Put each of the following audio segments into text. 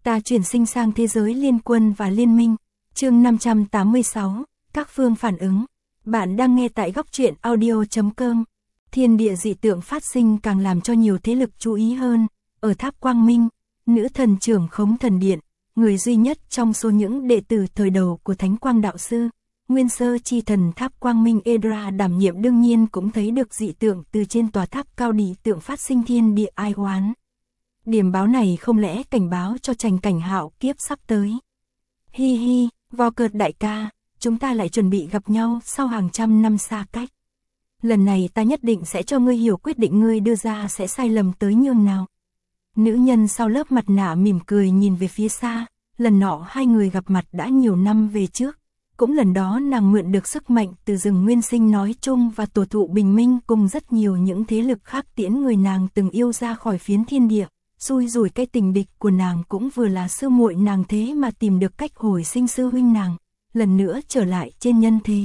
Ta chuyển sinh sang thế giới liên quân và liên minh. Chương 586, các phương phản ứng. Bạn đang nghe tại góc truyện audio.com. Thiên địa dị tượng phát sinh càng làm cho nhiều thế lực chú ý hơn. Ở Tháp Quang Minh, nữ thần trưởng Khống Thần Điện, người duy nhất trong số những đệ tử thời đầu của Thánh Quang Đạo Sư, nguyên sơ chi thần Tháp Quang Minh Edra đảm nhiệm đương nhiên cũng thấy được dị tượng từ trên tòa tháp cao đỉ tượng phát sinh thiên địa ai oán. Điểm báo này không lẽ cảnh báo cho Trành Cảnh Hạo kiếp sắp tới. Hi hi, Vo Cợt đại ca, chúng ta lại chuẩn bị gặp nhau sau hàng trăm năm xa cách. Lần này ta nhất định sẽ cho ngươi hiểu quyết định ngươi đưa ra sẽ sai lầm tới nhường nào. Nữ nhân sau lớp mặt nạ mỉm cười nhìn về phía xa, lần nọ hai người gặp mặt đã nhiều năm về trước. Cũng lần đó nàng mượn được sức mạnh từ rừng nguyên sinh nói chung và tổ thụ bình minh cùng rất nhiều những thế lực khác tiễn người nàng từng yêu ra khỏi phiến thiên địa. Xui rủi cái tình địch của nàng cũng vừa là sư muội nàng thế mà tìm được cách hồi sinh sư huynh nàng, lần nữa trở lại trên nhân thế.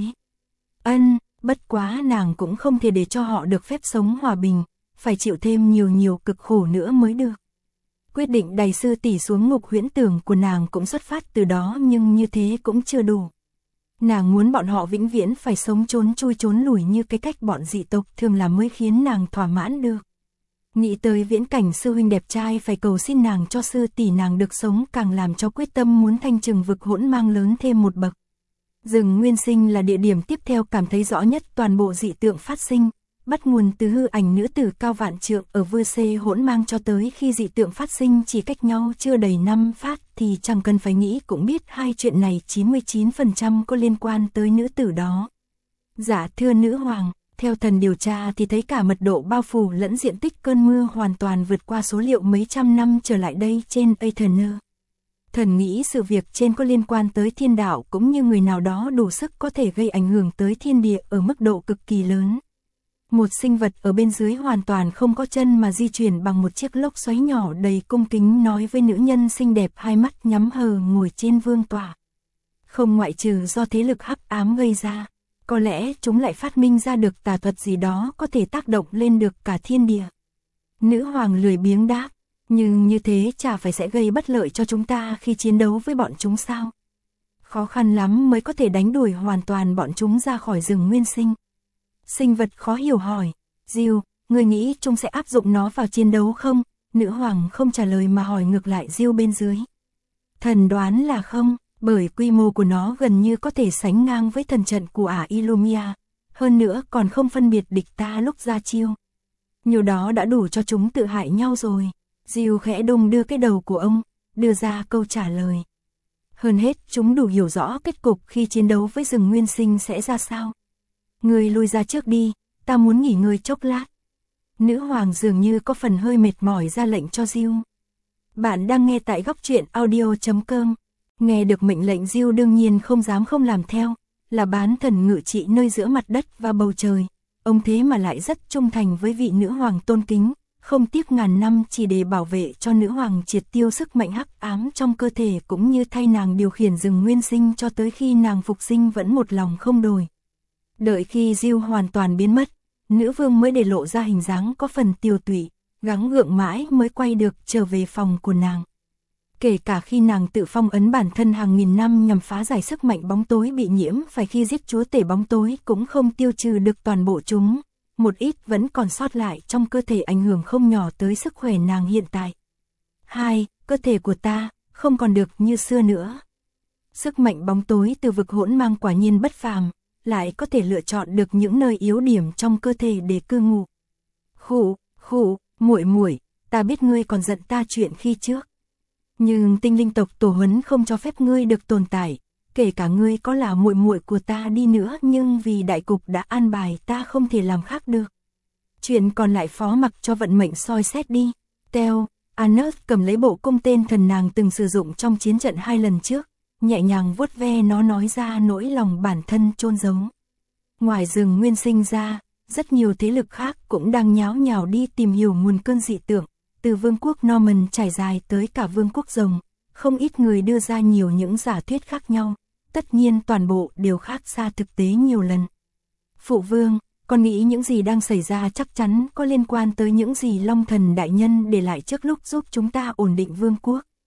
Bất quá nàng cũng không thể để cho họ được phép sống hòa bình, phải chịu thêm nhiều cực khổ nữa mới được. Quyết định đày sư tỷ xuống ngục huyễn tưởng của nàng cũng xuất phát từ đó, nhưng như thế cũng chưa đủ. Nàng muốn bọn họ vĩnh viễn phải sống trốn chui trốn lủi như cái cách bọn dị tộc thường làm mới khiến nàng thỏa mãn được. Nghĩ tới viễn cảnh sư huynh đẹp trai phải cầu xin nàng cho sư tỷ nàng được sống càng làm cho quyết tâm muốn thanh trừng vực hỗn mang lớn thêm một bậc. Rừng nguyên sinh là địa điểm tiếp theo cảm thấy rõ nhất toàn bộ dị tượng phát sinh, bắt nguồn từ hư ảnh nữ tử cao vạn trượng ở vư xê hỗn mang cho tới khi dị tượng phát sinh chỉ cách nhau chưa đầy 5 phát thì chẳng cần phải nghĩ cũng biết hai chuyện này 99% có liên quan tới nữ tử đó. Dạ thưa nữ hoàng, theo thần điều tra thì thấy cả mật độ bao phủ lẫn diện tích cơn mưa hoàn toàn vượt qua số liệu mấy trăm năm trở lại đây trên Aetherner. Thần nghĩ sự việc trên có liên quan tới thiên đạo cũng như người nào đó đủ sức có thể gây ảnh hưởng tới thiên địa ở mức độ cực kỳ lớn. Một sinh vật ở bên dưới hoàn toàn không có chân mà di chuyển bằng một chiếc lốc xoáy nhỏ đầy cung kính nói với nữ nhân xinh đẹp hai mắt nhắm hờ ngồi trên vương tọa. Không ngoại trừ do thế lực hắc ám gây ra, có lẽ chúng lại phát minh ra được tà thuật gì đó có thể tác động lên được cả thiên địa. Nữ hoàng lười biếng đáp, nhưng như thế chả phải sẽ gây bất lợi cho chúng ta khi chiến đấu với bọn chúng sao? Khó khăn lắm mới có thể đánh đuổi hoàn toàn bọn chúng ra khỏi rừng nguyên sinh. Sinh vật khó hiểu hỏi, Diêu, người nghĩ chúng sẽ áp dụng nó vào chiến đấu không? Nữ hoàng không trả lời mà hỏi ngược lại Diêu bên dưới. Thần đoán là không, bởi quy mô của nó gần như có thể sánh ngang với thần trận của ả Illumia, hơn nữa còn không phân biệt địch ta lúc ra chiêu. Nhiều đó đã đủ cho chúng tự hại nhau rồi. Diêu khẽ đung đưa cái đầu của ông, đưa ra câu trả lời. Hơn hết chúng đủ hiểu rõ kết cục khi chiến đấu với rừng nguyên sinh sẽ ra sao. Người lui ra trước đi, ta muốn nghỉ ngơi chốc lát. Nữ hoàng dường như có phần hơi mệt mỏi ra lệnh cho Diêu. Bạn đang nghe tại góc truyện audio.com. Nghe được mệnh lệnh Diêu đương nhiên không dám không làm theo, là bán thần ngự trị nơi giữa mặt đất và bầu trời. Ông thế mà lại rất trung thành với vị nữ hoàng tôn kính, không tiếc ngàn năm chỉ để bảo vệ cho nữ hoàng triệt tiêu sức mạnh hắc ám trong cơ thể cũng như thay nàng điều khiển rừng nguyên sinh cho tới khi nàng phục sinh vẫn một lòng không đổi. Đợi khi Diêu hoàn toàn biến mất, nữ vương mới để lộ ra hình dáng có phần tiều tụy, gắng gượng mãi mới quay được trở về phòng của nàng. Kể cả khi nàng tự phong ấn bản thân hàng nghìn năm nhằm phá giải sức mạnh bóng tối bị nhiễm phải khi giết chúa tể bóng tối cũng không tiêu trừ được toàn bộ chúng, một ít vẫn còn sót lại trong cơ thể ảnh hưởng không nhỏ tới sức khỏe nàng hiện tại. 2. Cơ thể của ta không còn được như xưa nữa. Sức mạnh bóng tối từ vực hỗn mang quả nhiên bất phàm, lại có thể lựa chọn được những nơi yếu điểm trong cơ thể để cư ngụ. Muội, ta biết ngươi còn giận ta chuyện khi trước. Nhưng tinh linh tộc tổ huấn không cho phép ngươi được tồn tại, kể cả ngươi có là muội của ta đi nữa nhưng vì đại cục đã an bài ta không thể làm khác được. Chuyện còn lại phó mặc cho vận mệnh soi xét đi. Theo, Anos cầm lấy bộ cung tên thần nàng từng sử dụng trong chiến trận 2 lần trước, nhẹ nhàng vuốt ve nó nói ra nỗi lòng bản thân chôn giấu. Ngoài rừng nguyên sinh ra, rất nhiều thế lực khác cũng đang nháo nhào đi tìm hiểu nguồn cơn dị tượng, từ vương quốc Norman trải dài tới cả vương quốc rồng, không ít người đưa ra nhiều những giả thuyết khác nhau, tất nhiên toàn bộ đều khác xa thực tế nhiều lần. Phụ vương, con nghĩ những gì đang xảy ra chắc chắn có liên quan tới những gì Long Thần đại nhân để lại trước lúc giúp chúng ta ổn định vương quốc.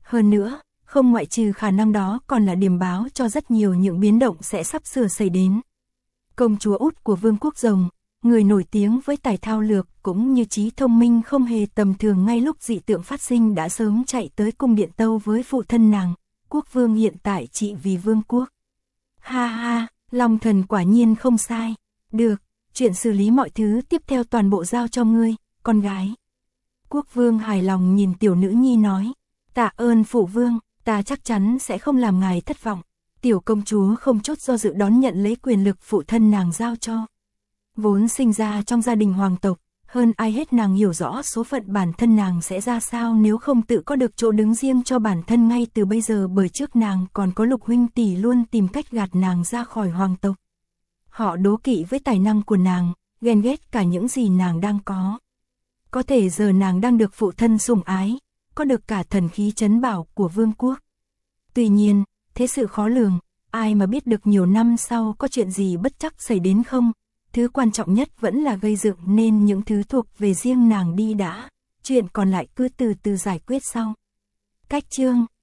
Hơn nữa, không ngoại trừ khả năng đó còn là điểm báo cho rất nhiều những biến động sẽ sắp sửa xảy đến. Công chúa út của Vương quốc Rồng, người nổi tiếng với tài thao lược cũng như trí thông minh không hề tầm thường, ngay lúc dị tượng phát sinh đã sớm chạy tới cung điện tâu với phụ thân nàng, quốc vương hiện tại trị vì vương quốc. Ha ha, Long Thần quả nhiên không sai. Được, chuyện xử lý mọi thứ tiếp theo toàn bộ giao cho ngươi, con gái. Quốc vương hài lòng nhìn tiểu nữ nhi nói, tạ ơn phụ vương, ta chắc chắn sẽ không làm ngài thất vọng. Tiểu công chúa không chút do dự đón nhận lấy quyền lực phụ thân nàng giao cho. Vốn sinh ra trong gia đình hoàng tộc, hơn ai hết nàng hiểu rõ số phận bản thân nàng sẽ ra sao nếu không tự có được chỗ đứng riêng cho bản thân ngay từ bây giờ, bởi trước nàng còn có Lục huynh tỷ luôn tìm cách gạt nàng ra khỏi hoàng tộc. Họ đố kỵ với tài năng của nàng, ghen ghét cả những gì nàng đang có. Có thể giờ nàng đang được phụ thân sủng ái, có được cả thần khí trấn bảo của vương quốc. Tuy nhiên, thế sự khó lường, ai mà biết được nhiều năm sau có chuyện gì bất trắc xảy đến không? Thứ quan trọng nhất vẫn là gây dựng nên những thứ thuộc về riêng nàng đi đã, chuyện còn lại cứ từ từ giải quyết sau. Cách chương